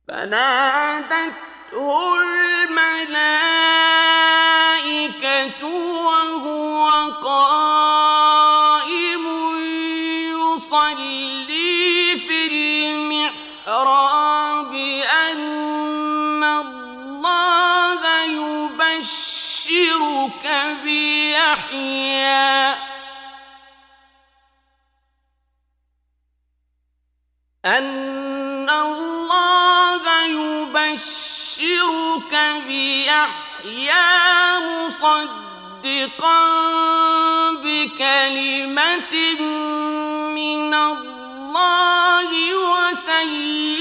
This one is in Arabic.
فنادته الملائكة وهو قائم يصلي في المحراب أن الله يبشرك بيحيى مصدقا بكلمة من الله وسيدا